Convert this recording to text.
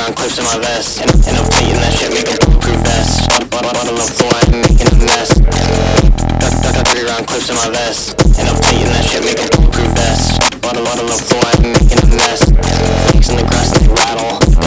round clips in my vest. And I'm beating that shit, make a bulletproof vest. Bottle of floor, I'm making a mess. Got 3 round clips in my vest. And I'm beating that shit, make a bulletproof vest. Bottle of floor, I'm making a mess. Snakes in the grass, they rattle.